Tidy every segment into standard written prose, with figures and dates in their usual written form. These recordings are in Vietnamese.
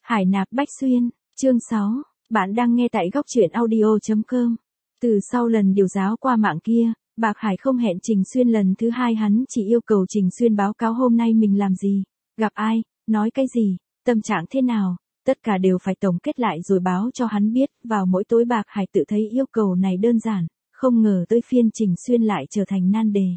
Hải nạp Bách Xuyên, chương 6, bạn đang nghe tại góc truyện audio.com. Từ sau lần điều giáo qua mạng kia, Bạc Hải không hẹn Trình Xuyên lần thứ hai, hắn chỉ yêu cầu Trình Xuyên báo cáo hôm nay mình làm gì, gặp ai, nói cái gì, tâm trạng thế nào, tất cả đều phải tổng kết lại rồi báo cho hắn biết. Vào mỗi tối Bạc Hải tự thấy yêu cầu này đơn giản, không ngờ tới phiên Trình Xuyên lại trở thành nan đề.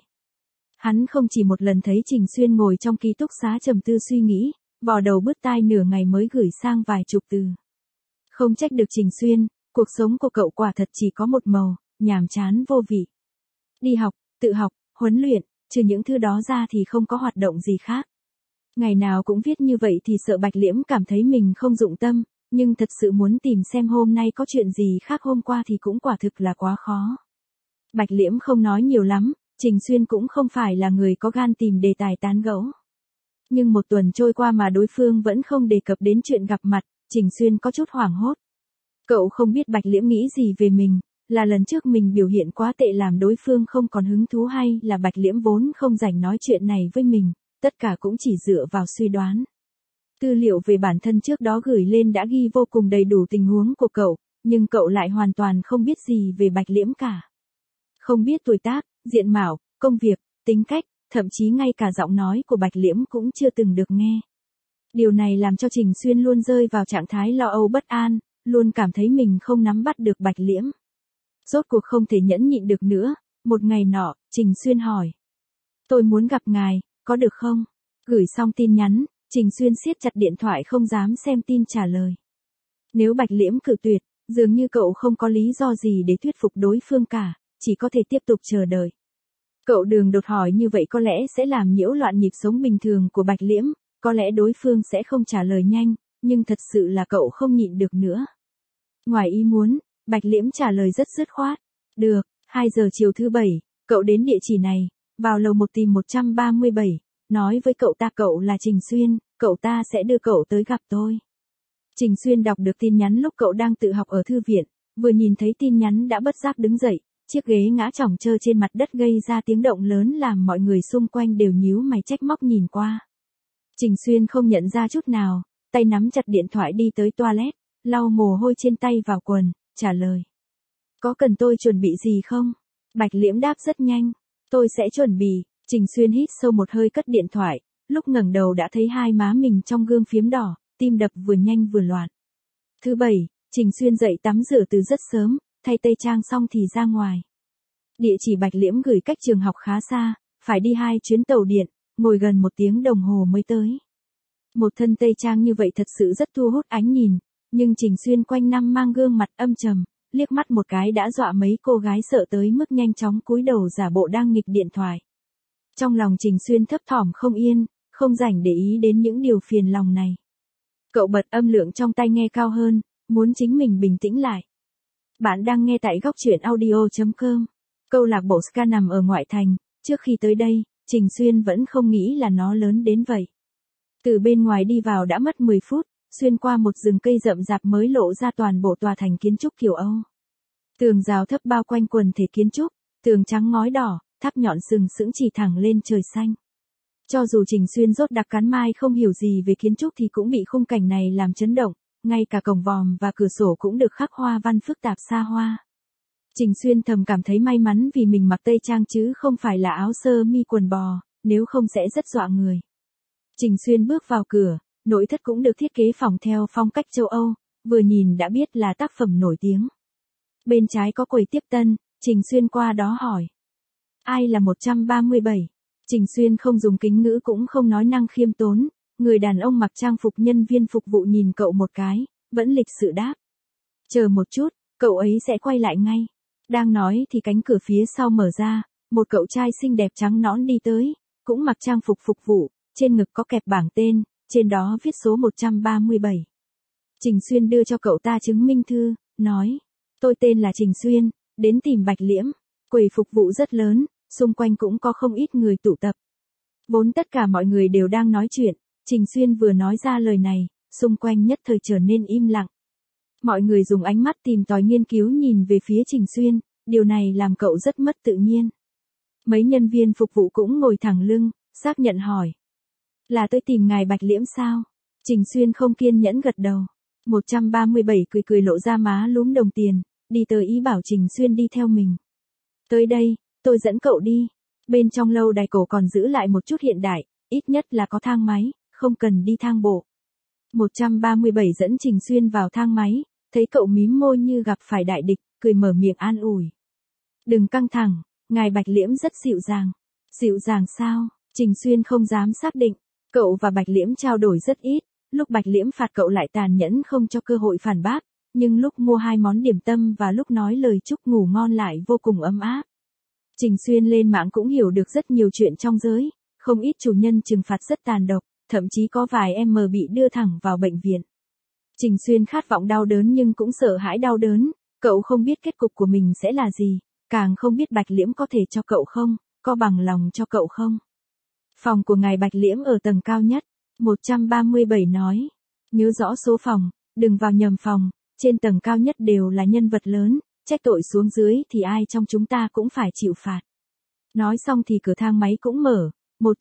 Hắn không chỉ một lần thấy Trình Xuyên ngồi trong ký túc xá trầm tư suy nghĩ, vò đầu bứt tai nửa ngày mới gửi sang vài chục từ. Không trách được Trình Xuyên, cuộc sống của cậu quả thật chỉ có một màu, nhàm chán vô vị. Đi học, tự học, huấn luyện, trừ những thứ đó ra thì không có hoạt động gì khác. Ngày nào cũng viết như vậy thì sợ Bạch Liễm cảm thấy mình không dụng tâm, nhưng thật sự muốn tìm xem hôm nay có chuyện gì khác hôm qua thì cũng quả thực là quá khó. Bạch Liễm không nói nhiều lắm, Trình Xuyên cũng không phải là người có gan tìm đề tài tán gẫu. Nhưng một tuần trôi qua mà đối phương vẫn không đề cập đến chuyện gặp mặt, Trình Xuyên có chút hoảng hốt. Cậu không biết Bạch Liễm nghĩ gì về mình, là lần trước mình biểu hiện quá tệ làm đối phương không còn hứng thú, hay là Bạch Liễm vốn không rảnh nói chuyện này với mình, tất cả cũng chỉ dựa vào suy đoán. Tư liệu về bản thân trước đó gửi lên đã ghi vô cùng đầy đủ tình huống của cậu, nhưng cậu lại hoàn toàn không biết gì về Bạch Liễm cả. Không biết tuổi tác, diện mạo, công việc, tính cách, thậm chí ngay cả giọng nói của Bạch Liễm cũng chưa từng được nghe. Điều này làm cho Trình Xuyên luôn rơi vào trạng thái lo âu bất an, luôn cảm thấy mình không nắm bắt được Bạch Liễm. Rốt cuộc không thể nhẫn nhịn được nữa, một ngày nọ, Trình Xuyên hỏi. Tôi muốn gặp ngài, có được không? Gửi xong tin nhắn, Trình Xuyên siết chặt điện thoại không dám xem tin trả lời. Nếu Bạch Liễm cự tuyệt, dường như cậu không có lý do gì để thuyết phục đối phương cả, chỉ có thể tiếp tục chờ đợi. Cậu đường đột hỏi như vậy có lẽ sẽ làm nhiễu loạn nhịp sống bình thường của Bạch Liễm, có lẽ đối phương sẽ không trả lời nhanh, nhưng thật sự là cậu không nhịn được nữa. Ngoài ý muốn, Bạch Liễm trả lời rất dứt khoát. Được, 2 giờ chiều thứ Bảy, cậu đến địa chỉ này, vào lầu 1 tìm 137, nói với cậu ta cậu là Trình Xuyên, cậu ta sẽ đưa cậu tới gặp tôi. Trình Xuyên đọc được tin nhắn lúc cậu đang tự học ở thư viện, vừa nhìn thấy tin nhắn đã bất giác đứng dậy. Chiếc ghế ngã chỏng trơ trên mặt đất gây ra tiếng động lớn làm mọi người xung quanh đều nhíu mày trách móc nhìn qua. Trình Xuyên không nhận ra chút nào, tay nắm chặt điện thoại đi tới toilet, lau mồ hôi trên tay vào quần, trả lời. Có cần tôi chuẩn bị gì không? Bạch Liễm đáp rất nhanh. Tôi sẽ chuẩn bị. Trình Xuyên hít sâu một hơi cất điện thoại, lúc ngẩng đầu đã thấy hai má mình trong gương phiếm đỏ, tim đập vừa nhanh vừa loạn. Thứ Bảy, Trình Xuyên dậy tắm rửa từ rất sớm, thay tây trang xong thì ra ngoài. Địa chỉ Bạch Liễm gửi cách trường học khá xa, phải đi 2 chuyến tàu điện, ngồi gần 1 tiếng đồng hồ mới tới. Một thân tây trang như vậy thật sự rất thu hút ánh nhìn, nhưng Trình Xuyên quanh năm mang gương mặt âm trầm, liếc mắt một cái đã dọa mấy cô gái sợ tới mức nhanh chóng cúi đầu giả bộ đang nghịch điện thoại. Trong lòng Trình Xuyên thấp thỏm không yên, không rảnh để ý đến những điều phiền lòng này. Cậu bật âm lượng trong tai nghe cao hơn, muốn chính mình bình tĩnh lại. Bạn đang nghe tại góc truyện audio.com. Câu lạc bộ ska nằm ở ngoại thành, trước khi tới đây, Trình Xuyên vẫn không nghĩ là nó lớn đến vậy. Từ bên ngoài đi vào đã mất 10 phút, xuyên qua một rừng cây rậm rạp mới lộ ra toàn bộ tòa thành kiến trúc kiểu Âu. Tường rào thấp bao quanh quần thể kiến trúc, tường trắng ngói đỏ, tháp nhọn sừng sững chỉ thẳng lên trời xanh. Cho dù Trình Xuyên rốt đặc cắn mai không hiểu gì về kiến trúc thì cũng bị khung cảnh này làm chấn động, ngay cả cổng vòm và cửa sổ cũng được khắc hoa văn phức tạp xa hoa. Trình Xuyên thầm cảm thấy may mắn vì mình mặc tây trang chứ không phải là áo sơ mi quần bò, nếu không sẽ rất dọa người. Trình Xuyên bước vào cửa, nội thất cũng được thiết kế phỏng theo phong cách châu Âu, vừa nhìn đã biết là tác phẩm nổi tiếng. Bên trái có quầy tiếp tân, Trình Xuyên qua đó hỏi. Ai là 137? Trình Xuyên không dùng kính ngữ cũng không nói năng khiêm tốn, người đàn ông mặc trang phục nhân viên phục vụ nhìn cậu một cái, vẫn lịch sự đáp. Chờ một chút, cậu ấy sẽ quay lại ngay. Đang nói thì cánh cửa phía sau mở ra, một cậu trai xinh đẹp trắng nõn đi tới, cũng mặc trang phục phục vụ, trên ngực có kẹp bảng tên, trên đó viết số 137. Trình Xuyên đưa cho cậu ta chứng minh thư, nói, tôi tên là Trình Xuyên, đến tìm Bạch Liễm. Quầy phục vụ rất lớn, xung quanh cũng có không ít người tụ tập. Vốn tất cả mọi người đều đang nói chuyện, Trình Xuyên vừa nói ra lời này, xung quanh nhất thời trở nên im lặng. Mọi người dùng ánh mắt tìm tòi nghiên cứu nhìn về phía Trình Xuyên, điều này làm cậu rất mất tự nhiên. Mấy nhân viên phục vụ cũng ngồi thẳng lưng, xác nhận hỏi. Là tôi tìm ngài Bạch Liễm sao? Trình Xuyên không kiên nhẫn gật đầu. 137 cười cười lộ ra má lúm đồng tiền, đi tới ý bảo Trình Xuyên đi theo mình. Tới đây, tôi dẫn cậu đi. Bên trong lâu đài cổ còn giữ lại một chút hiện đại, ít nhất là có thang máy, không cần đi thang bộ. 137 dẫn Trình Xuyên vào thang máy, thấy cậu mím môi như gặp phải đại địch, cười mở miệng an ủi. Đừng căng thẳng, ngài Bạch Liễm rất dịu dàng. Dịu dàng sao? Trình Xuyên không dám xác định. Cậu và Bạch Liễm trao đổi rất ít, lúc Bạch Liễm phạt cậu lại tàn nhẫn không cho cơ hội phản bác, nhưng lúc mua 2 món điểm tâm và lúc nói lời chúc ngủ ngon lại vô cùng ấm áp. Trình Xuyên lên mạng cũng hiểu được rất nhiều chuyện trong giới, không ít chủ nhân trừng phạt rất tàn độc, thậm chí có vài em bị đưa thẳng vào bệnh viện. Trình Xuyên khát vọng đau đớn nhưng cũng sợ hãi đau đớn, cậu không biết kết cục của mình sẽ là gì, càng không biết Bạch Liễm có thể cho cậu không, có bằng lòng cho cậu không. Phòng của ngài Bạch Liễm ở tầng cao nhất, 137 nói. Nhớ rõ số phòng, đừng vào nhầm phòng, trên tầng cao nhất đều là nhân vật lớn, trách tội xuống dưới thì ai trong chúng ta cũng phải chịu phạt. Nói xong thì cửa thang máy cũng mở,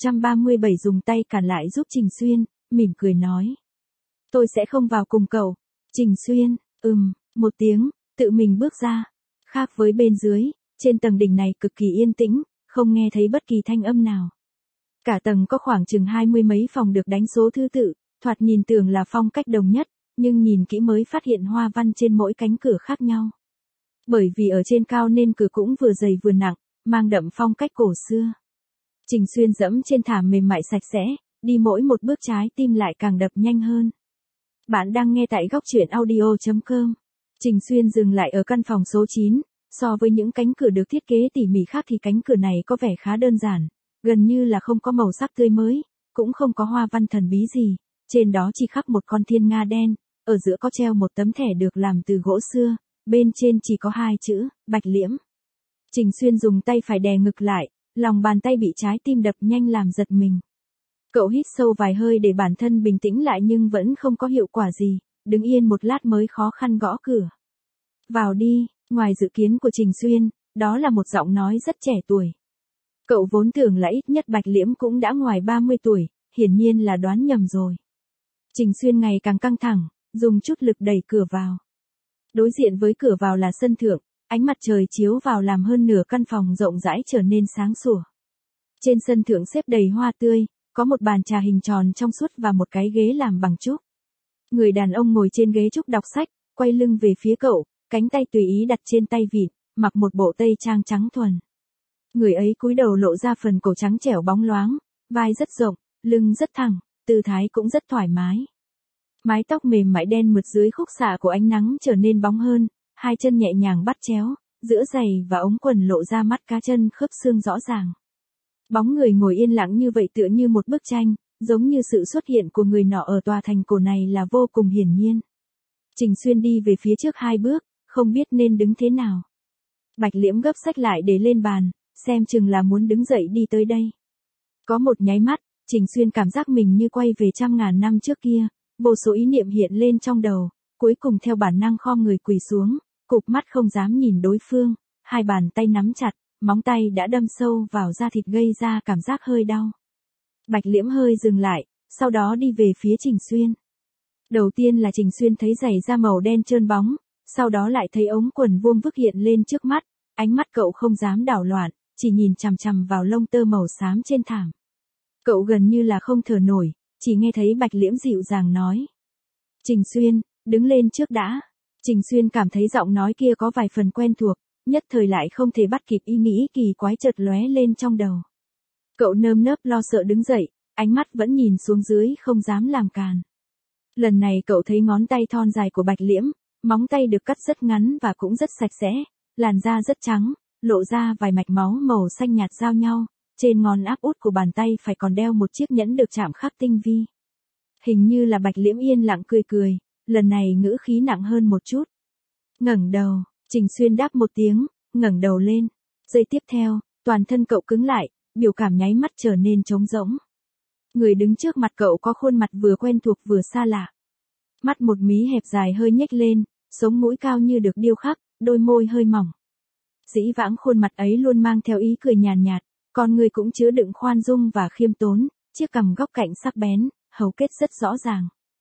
137 dùng tay cản lại giúp Trình Xuyên, mỉm cười nói. Tôi sẽ không vào cùng cậu. Trình Xuyên, một tiếng, tự mình bước ra. Khác với bên dưới, trên tầng đỉnh này cực kỳ yên tĩnh, không nghe thấy bất kỳ thanh âm nào. Cả tầng có khoảng chừng 20 mấy phòng được đánh số thứ tự, thoạt nhìn tưởng là phong cách đồng nhất, nhưng nhìn kỹ mới phát hiện hoa văn trên mỗi cánh cửa khác nhau. Bởi vì ở trên cao nên cửa cũng vừa dày vừa nặng, mang đậm phong cách cổ xưa. Trình Xuyên dẫm trên thảm mềm mại sạch sẽ, đi mỗi một bước trái tim lại càng đập nhanh hơn. Bạn đang nghe tại góc truyện audio.com. Trình Xuyên dừng lại ở căn phòng số 9, so với những cánh cửa được thiết kế tỉ mỉ khác thì cánh cửa này có vẻ khá đơn giản, gần như là không có màu sắc tươi mới, cũng không có hoa văn thần bí gì, trên đó chỉ khắc một con thiên nga đen, ở giữa có treo một tấm thẻ được làm từ gỗ xưa, bên trên chỉ có 2 chữ, Bạch Liễm. Trình Xuyên dùng tay phải đè ngực lại, lòng bàn tay bị trái tim đập nhanh làm giật mình. Cậu hít sâu vài hơi để bản thân bình tĩnh lại nhưng vẫn không có hiệu quả gì, đứng yên một lát mới khó khăn gõ cửa. Vào đi, ngoài dự kiến của Trình Xuyên, đó là một giọng nói rất trẻ tuổi. Cậu vốn tưởng là ít nhất Bạch Liễm cũng đã ngoài 30 tuổi, hiển nhiên là đoán nhầm rồi. Trình Xuyên ngày càng căng thẳng, dùng chút lực đẩy cửa vào. Đối diện với cửa vào là sân thượng, ánh mặt trời chiếu vào làm hơn nửa căn phòng rộng rãi trở nên sáng sủa. Trên sân thượng xếp đầy hoa tươi, có một bàn trà hình tròn trong suốt và một cái ghế làm bằng trúc. Người đàn ông ngồi trên ghế trúc đọc sách, quay lưng về phía cậu, cánh tay tùy ý đặt trên tay vịn, mặc một bộ tây trang trắng thuần. Người ấy cúi đầu lộ ra phần cổ trắng trẻo bóng loáng, vai rất rộng, lưng rất thẳng, tư thái cũng rất thoải mái. Mái tóc mềm mại đen mượt dưới khúc xạ của ánh nắng trở nên bóng hơn, hai chân nhẹ nhàng bắt chéo, giữa giày và ống quần lộ ra mắt cá chân khớp xương rõ ràng. Bóng người ngồi yên lặng như vậy tựa như một bức tranh, giống như sự xuất hiện của người nọ ở tòa thành cổ này là vô cùng hiển nhiên. Trình Xuyên đi về phía trước 2 bước, không biết nên đứng thế nào. Bạch Liễm gấp sách lại để lên bàn, xem chừng là muốn đứng dậy đi tới đây. Có một nháy mắt, Trình Xuyên cảm giác mình như quay về trăm ngàn năm trước kia, vô số ý niệm hiện lên trong đầu, cuối cùng theo bản năng khom người quỳ xuống, cụp mắt không dám nhìn đối phương, hai bàn tay nắm chặt, móng tay đã đâm sâu vào da thịt gây ra cảm giác hơi đau. Bạch Liễm hơi dừng lại, sau đó đi về phía Trình Xuyên. Đầu tiên là Trình Xuyên thấy giày da màu đen trơn bóng, sau đó lại thấy ống quần vuông vức hiện lên trước mắt, ánh mắt cậu không dám đảo loạn, chỉ nhìn chằm chằm vào lông tơ màu xám trên thảm. Cậu gần như là không thở nổi, chỉ nghe thấy Bạch Liễm dịu dàng nói. Trình Xuyên, đứng lên trước đã. Trình Xuyên cảm thấy giọng nói kia có vài phần quen thuộc, nhất thời lại không thể bắt kịp ý nghĩ kỳ quái chợt lóe lên trong đầu. Cậu nơm nớp lo sợ đứng dậy, ánh mắt vẫn nhìn xuống dưới không dám làm càn. Lần này cậu thấy ngón tay thon dài của Bạch Liễm, móng tay được cắt rất ngắn và cũng rất sạch sẽ, làn da rất trắng, lộ ra vài mạch máu màu xanh nhạt giao nhau, trên ngón áp út của bàn tay phải còn đeo một chiếc nhẫn được chạm khắc tinh vi. Hình như là Bạch Liễm yên lặng cười cười, lần này ngữ khí nặng hơn một chút. Ngẩng đầu, Trình Xuyên đáp một tiếng, ngẩng đầu lên. Giây tiếp theo, toàn thân cậu cứng lại, biểu cảm nháy mắt trở nên trống rỗng. Người đứng trước mặt cậu có khuôn mặt vừa quen thuộc vừa xa lạ. Mắt một mí hẹp dài hơi nhếch lên, sống mũi cao như được điêu khắc, đôi môi hơi mỏng. Dĩ vãng khuôn mặt ấy luôn mang theo ý cười nhàn nhạt, con người cũng chứa đựng khoan dung và khiêm tốn, chiếc cằm góc cạnh sắc bén, hầu kết rất rõ ràng.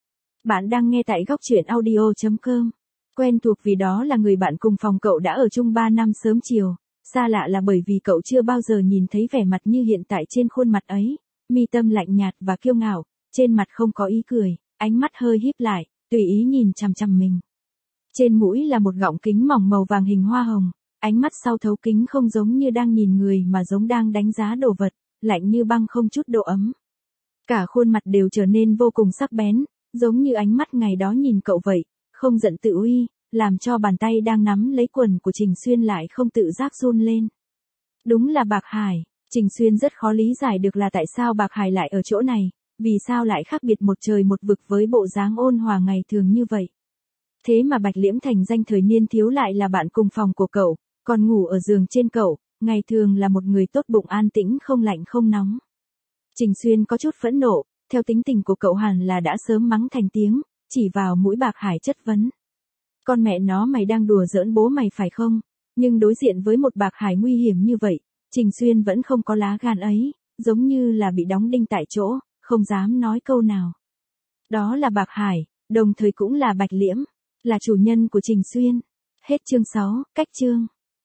Bạn đang nghe tại góc truyện audio.com. Quen thuộc vì đó là người bạn cùng phòng cậu đã ở chung 3 năm sớm chiều. Xa lạ là bởi vì cậu chưa bao giờ nhìn thấy vẻ mặt như hiện tại trên khuôn mặt ấy. Mi tâm lạnh nhạt và kiêu ngạo, trên mặt không có ý cười, ánh mắt hơi híp lại, tùy ý nhìn chằm chằm mình. Trên mũi là một gọng kính mỏng màu vàng hình hoa hồng, ánh mắt sau thấu kính không giống như đang nhìn người mà giống đang đánh giá đồ vật, lạnh như băng không chút độ ấm. Cả khuôn mặt đều trở nên vô cùng sắc bén, giống như ánh mắt ngày đó nhìn cậu vậy, không giận tự uy, làm cho bàn tay đang nắm lấy quần của Trình Xuyên lại không tự giác run lên. Đúng là Bạc Hải, Trình Xuyên rất khó lý giải được là tại sao Bạc Hải lại ở chỗ này, vì sao lại khác biệt một trời một vực với bộ dáng ôn hòa ngày thường như vậy. Thế mà Bạch Liễm thành danh thời niên thiếu lại là bạn cùng phòng của cậu, còn ngủ ở giường trên cậu, ngày thường là một người tốt bụng an tĩnh không lạnh không nóng. Trình Xuyên có chút phẫn nộ, theo tính tình của cậu hẳn là đã sớm mắng thành tiếng, chỉ vào mũi Bạc Hải chất vấn. Con mẹ nó, mày đang đùa giỡn bố mày phải không? Nhưng đối diện với một Bạc Hải nguy hiểm như vậy, Trình Xuyên vẫn không có lá gan ấy, giống như là bị đóng đinh tại chỗ, không dám nói câu nào. Đó là Bạc Hải, đồng thời cũng là Bạch Liễm, là chủ nhân của Trình Xuyên. Hết chương 6, cách chương.